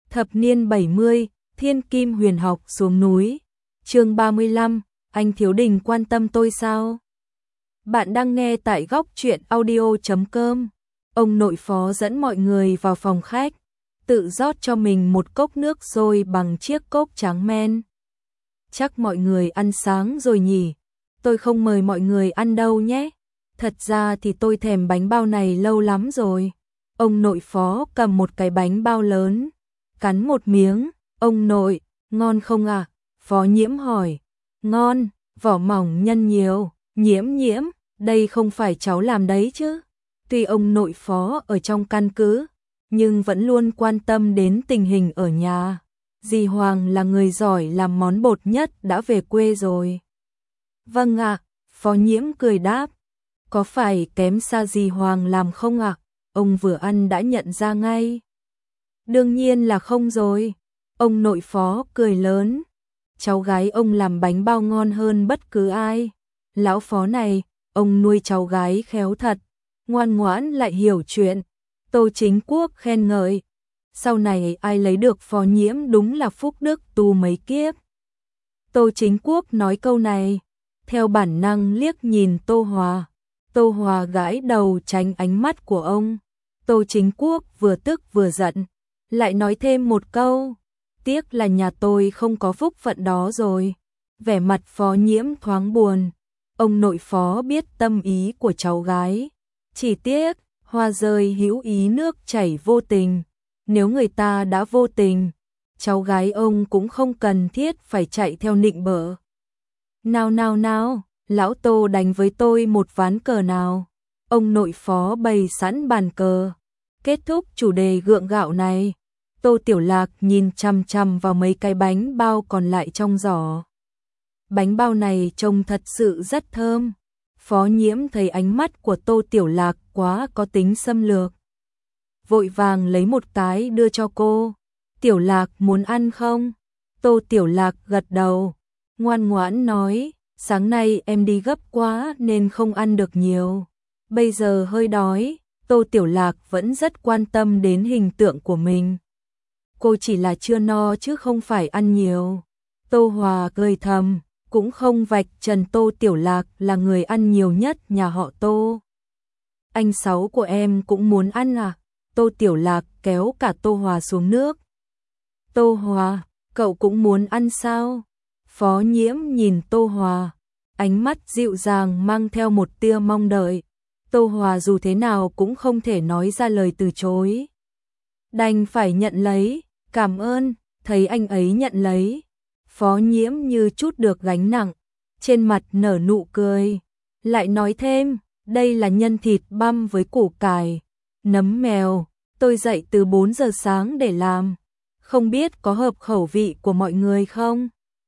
Thập niên 70, Thiên Kim Huyền học xuống núi. Chương 35, anh Thiếu Đình quan tâm tôi sao? Bạn đang nghe tại góc truyện audio.com. Ông nội phó dẫn mọi người vào phòng khách, tự rót cho mình một cốc nước sôi bằng chiếc cốc trắng men. Chắc mọi người ăn sáng rồi nhỉ? Tôi không mời mọi người ăn đâu nhé. Thật ra thì tôi thèm bánh bao này lâu lắm rồi. Ông nội phó cầm một cái bánh bao lớn, cắn một miếng. Ông nội, ngon không ạ? Phó Nhiễm hỏi. Ngon, vỏ mỏng nhân nhiều. Nhiễm, đây không phải cháu làm đấy chứ? Tuy ông nội phó ở trong căn cứ, nhưng vẫn luôn quan tâm đến tình hình ở nhà. Dì Hoàng là người giỏi làm món bột nhất đã về quê rồi. Vâng ạ, Phó Nhiễm cười đáp. Có phải kém xa dì Hoàng làm không ạ? Ông vừa ăn đã nhận ra ngay. Đương nhiên là không rồi. Ông nội phó cười lớn. Cháu gái ông làm bánh bao ngon hơn bất cứ ai. Lão phó này, ông nuôi cháu gái khéo thật, ngoan ngoãn lại hiểu chuyện. Tô Chính Quốc khen ngợi. Sau này ai lấy được Phó Nhiễm đúng là phúc đức tu mấy kiếp. Tô Chính Quốc nói câu này, theo bản năng liếc nhìn Tô Hòa. Tô Hòa gãi đầu tránh ánh mắt của ông. Tô Chính Quốc vừa tức vừa giận, lại nói thêm một câu. Tiếc là nhà tôi không có phúc phận đó rồi. Vẻ mặt Phó Nhiễm thoáng buồn. Ông nội phó biết tâm ý của cháu gái. Chỉ tiếc, hoa rơi hữu ý nước chảy vô tình. Nếu người ta đã vô tình, cháu gái ông cũng không cần thiết phải chạy theo nịnh bợ. Nào, lão Tô đánh với tôi một ván cờ nào. Ông nội phó bày sẵn bàn cờ. Kết thúc chủ đề gượng gạo này, Tô Tiểu Lạc nhìn chằm chằm vào mấy cái bánh bao còn lại trong giỏ. Bánh bao này trông thật sự rất thơm. Phó Nhiễm thấy ánh mắt của Tô Tiểu Lạc quá có tính xâm lược, vội vàng lấy một cái đưa cho cô. Tiểu Lạc muốn ăn không? Tô Tiểu Lạc gật đầu, ngoan ngoãn nói, sáng nay em đi gấp quá nên không ăn được nhiều. Bây giờ hơi đói. Tô Tiểu Lạc vẫn rất quan tâm đến hình tượng của mình. Cô chỉ là chưa no chứ không phải ăn nhiều. Tô Hòa cười thầm, cũng không vạch trần Tô Tiểu Lạc là người ăn nhiều nhất nhà họ Tô. Anh Sáu của em cũng muốn ăn à? Tô Tiểu Lạc kéo cả Tô Hòa xuống nước. Tô Hòa, cậu cũng muốn ăn sao? Phó Nhiễm nhìn Tô Hòa, ánh mắt dịu dàng mang theo một tia mong đợi. Tô Hòa dù thế nào cũng không thể nói ra lời từ chối. Đành phải nhận lấy, cảm ơn. Thấy anh ấy nhận lấy, Phó Nhiễm như chút được gánh nặng, trên mặt nở nụ cười. Lại nói thêm, đây là nhân thịt băm với củ cải, nấm mèo, tôi dậy từ 4 giờ sáng để làm. Không biết có hợp khẩu vị của mọi người không?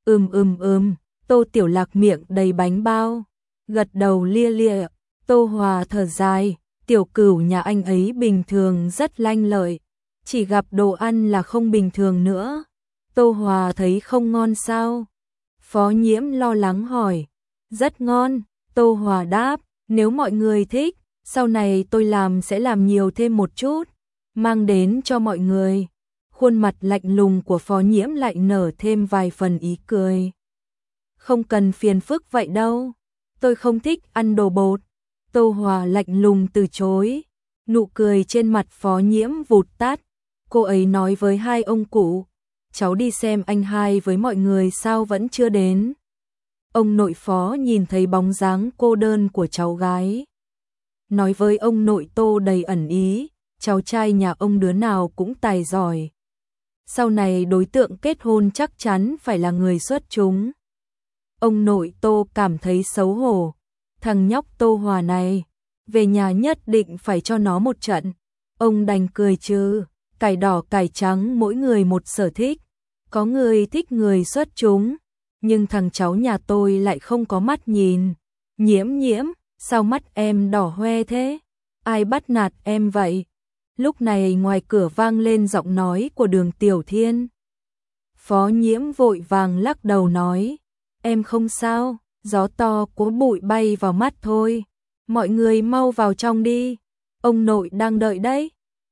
Tô Tiểu Lạc miệng đầy bánh bao, gật đầu lia lịa. Tô Hòa thở dài, Tiểu Cửu nhà anh ấy bình thường rất lanh lợi, chỉ gặp đồ ăn là không bình thường nữa. Tô Hòa thấy không ngon sao? Phó Nhiễm lo lắng hỏi. Rất ngon, Tô Hòa đáp, nếu mọi người thích, sau này tôi làm sẽ làm nhiều thêm một chút, mang đến cho mọi người. Khuôn mặt lạnh lùng của Phó Nhiễm lại nở thêm vài phần ý cười. Không cần phiền phức vậy đâu, tôi không thích ăn đồ bột. Tô Hòa lạnh lùng từ chối, nụ cười trên mặt Phó Nhiễm vụt tắt. Cô ấy nói với hai ông cụ, cháu đi xem anh hai với mọi người sao vẫn chưa đến. Ông nội Phó nhìn thấy bóng dáng cô đơn của cháu gái, nói với ông nội Tô đầy ẩn ý, cháu trai nhà ông đứa nào cũng tài giỏi. Sau này đối tượng kết hôn chắc chắn phải là người xuất chúng. Ông nội Tô cảm thấy xấu hổ. Thằng nhóc Tô Hòa này, về nhà nhất định phải cho nó một trận. Ông đành cười trừ, cải đỏ cải trắng mỗi người một sở thích. Có người thích người xuất chúng, nhưng thằng cháu nhà tôi lại không có mắt nhìn. Nhiễm, sao mắt em đỏ hoe thế? Ai bắt nạt em vậy? Lúc này ngoài cửa vang lên giọng nói của Đường Tiểu Thiên. Phó Nhiễm vội vàng lắc đầu nói, em không sao. Gió to cuốn bụi bay vào mắt thôi. Mọi người mau vào trong đi. Ông nội đang đợi đấy.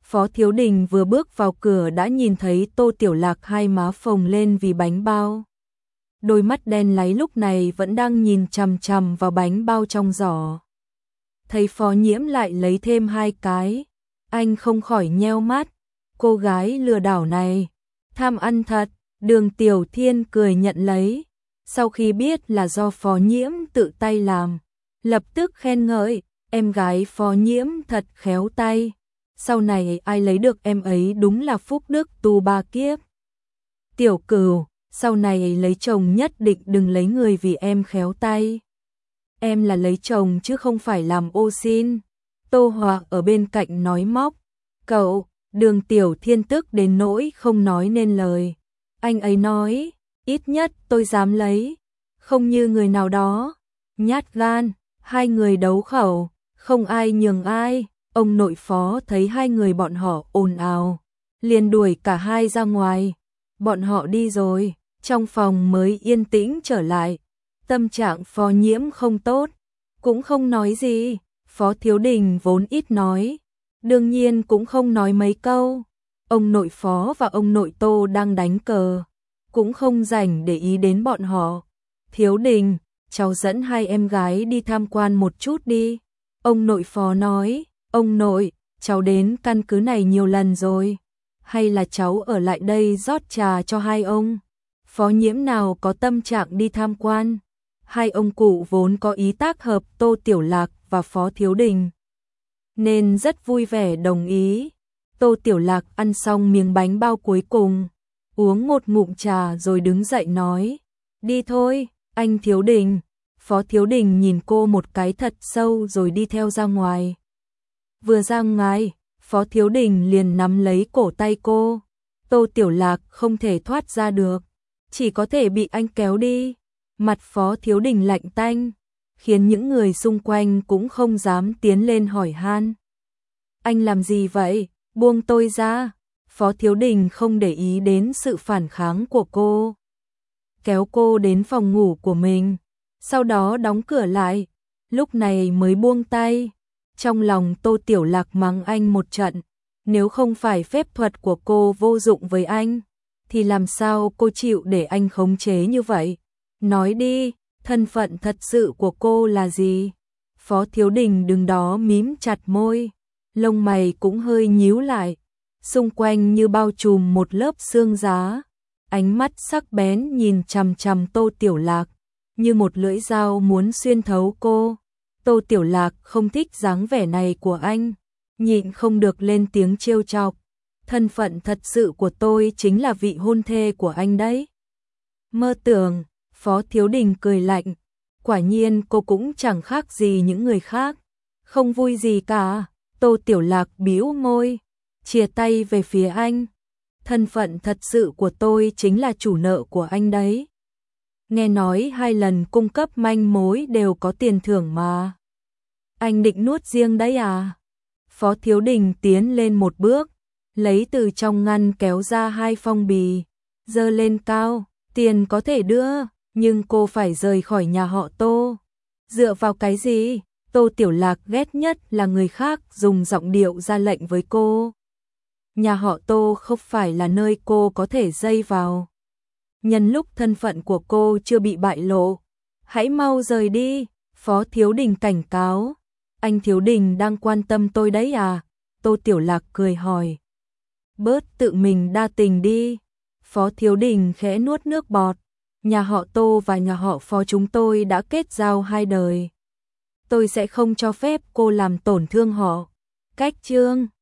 Phó Thiếu Đình vừa bước vào cửa đã nhìn thấy Tô Tiểu Lạc hai má phồng lên vì bánh bao. Đôi mắt đen láy lúc này vẫn đang nhìn chằm chằm vào bánh bao trong giỏ. Thấy Phó Nhiễm lại lấy thêm 2 cái, anh không khỏi nheo mắt. Cô gái lừa đảo này, tham ăn thật. Đường Tiểu Thiên cười nhận lấy. Sau khi biết là do Phó Nhiễm tự tay làm, lập tức khen ngợi, em gái Phó Nhiễm thật khéo tay. Sau này ai lấy được em ấy đúng là phúc đức tu 3 kiếp. Tiểu Cửu, sau này lấy chồng nhất định đừng lấy người vì em khéo tay. Em là lấy chồng chứ không phải làm ô xin. Tô Hòa ở bên cạnh nói móc. Cậu, Đường Tiểu Thiên tức đến nỗi không nói nên lời. Anh ấy nói, ít nhất tôi dám lấy, không như người nào đó. Nhát gan, hai người đấu khẩu, không ai nhường ai. Ông nội Phó thấy hai người bọn họ ồn ào, liền đuổi cả hai ra ngoài. Bọn họ đi rồi, trong phòng mới yên tĩnh trở lại. Tâm trạng Phó Nhiễm không tốt, cũng không nói gì. Phó Thiếu Đình vốn ít nói, đương nhiên cũng không nói mấy câu. Ông nội Phó và ông nội Tô đang đánh cờ, cũng không rảnh để ý đến bọn họ. Thiếu Đình, cháu dẫn hai em gái đi tham quan một chút đi. Ông nội Phó nói, ông nội, cháu đến căn cứ này nhiều lần rồi. Hay là cháu ở lại đây rót trà cho hai ông? Phó Nhiễm nào có tâm trạng đi tham quan. Hai ông cụ vốn có ý tác hợp Tô Tiểu Lạc và Phó Thiếu Đình, nên rất vui vẻ đồng ý. Tô Tiểu Lạc ăn xong miếng bánh bao cuối cùng, uống một ngụm trà rồi đứng dậy nói, đi thôi, anh Thiếu Đình. Phó Thiếu Đình nhìn cô một cái thật sâu rồi đi theo ra ngoài. Vừa ra ngoài, Phó Thiếu Đình liền nắm lấy cổ tay cô. Tô Tiểu Lạc không thể thoát ra được, chỉ có thể bị anh kéo đi. Mặt Phó Thiếu Đình lạnh tanh, khiến những người xung quanh cũng không dám tiến lên hỏi han. Anh làm gì vậy? Buông tôi ra. Phó Thiếu Đình không để ý đến sự phản kháng của cô, kéo cô đến phòng ngủ của mình, sau đó đóng cửa lại, lúc này mới buông tay. Trong lòng Tô Tiểu Lạc mắng anh một trận, nếu không phải phép thuật của cô vô dụng với anh, thì làm sao cô chịu để anh khống chế như vậy? Nói đi, thân phận thật sự của cô là gì? Phó Thiếu Đình đứng đó mím chặt môi, lông mày cũng hơi nhíu lại, xung quanh như bao trùm một lớp sương giá. Ánh mắt sắc bén nhìn chằm chằm Tô Tiểu Lạc, như một lưỡi dao muốn xuyên thấu cô. Tô Tiểu Lạc không thích dáng vẻ này của anh, nhịn không được lên tiếng trêu chọc. Thân phận thật sự của tôi chính là vị hôn thê của anh đấy. Mơ tưởng. Phó Thiếu Đình cười lạnh, quả nhiên cô cũng chẳng khác gì những người khác, không vui gì cả. Tô Tiểu Lạc bĩu môi, chìa tay về phía anh. Thân phận thật sự của tôi chính là chủ nợ của anh đấy. Nghe nói 2 lần cung cấp manh mối đều có tiền thưởng mà. Anh định nuốt riêng đấy à? Phó Thiếu Đình tiến lên một bước, lấy từ trong ngăn kéo ra 2 phong bì, giơ lên cao. Tiền có thể đưa, nhưng cô phải rời khỏi nhà họ Tô. Dựa vào cái gì? Tô Tiểu Lạc ghét nhất là người khác dùng giọng điệu ra lệnh với cô. Nhà họ Tô không phải là nơi cô có thể dây vào. Nhân lúc thân phận của cô chưa bị bại lộ, hãy mau rời đi. Phó Thiếu Đình cảnh cáo. Anh Thiếu Đình đang quan tâm tôi đấy à? Tô Tiểu Lạc cười hỏi. Bớt tự mình đa tình đi. Phó Thiếu Đình khẽ nuốt nước bọt. Nhà họ Tô và nhà họ Phó chúng tôi đã kết giao 2 đời. Tôi sẽ không cho phép cô làm tổn thương họ. Cách chương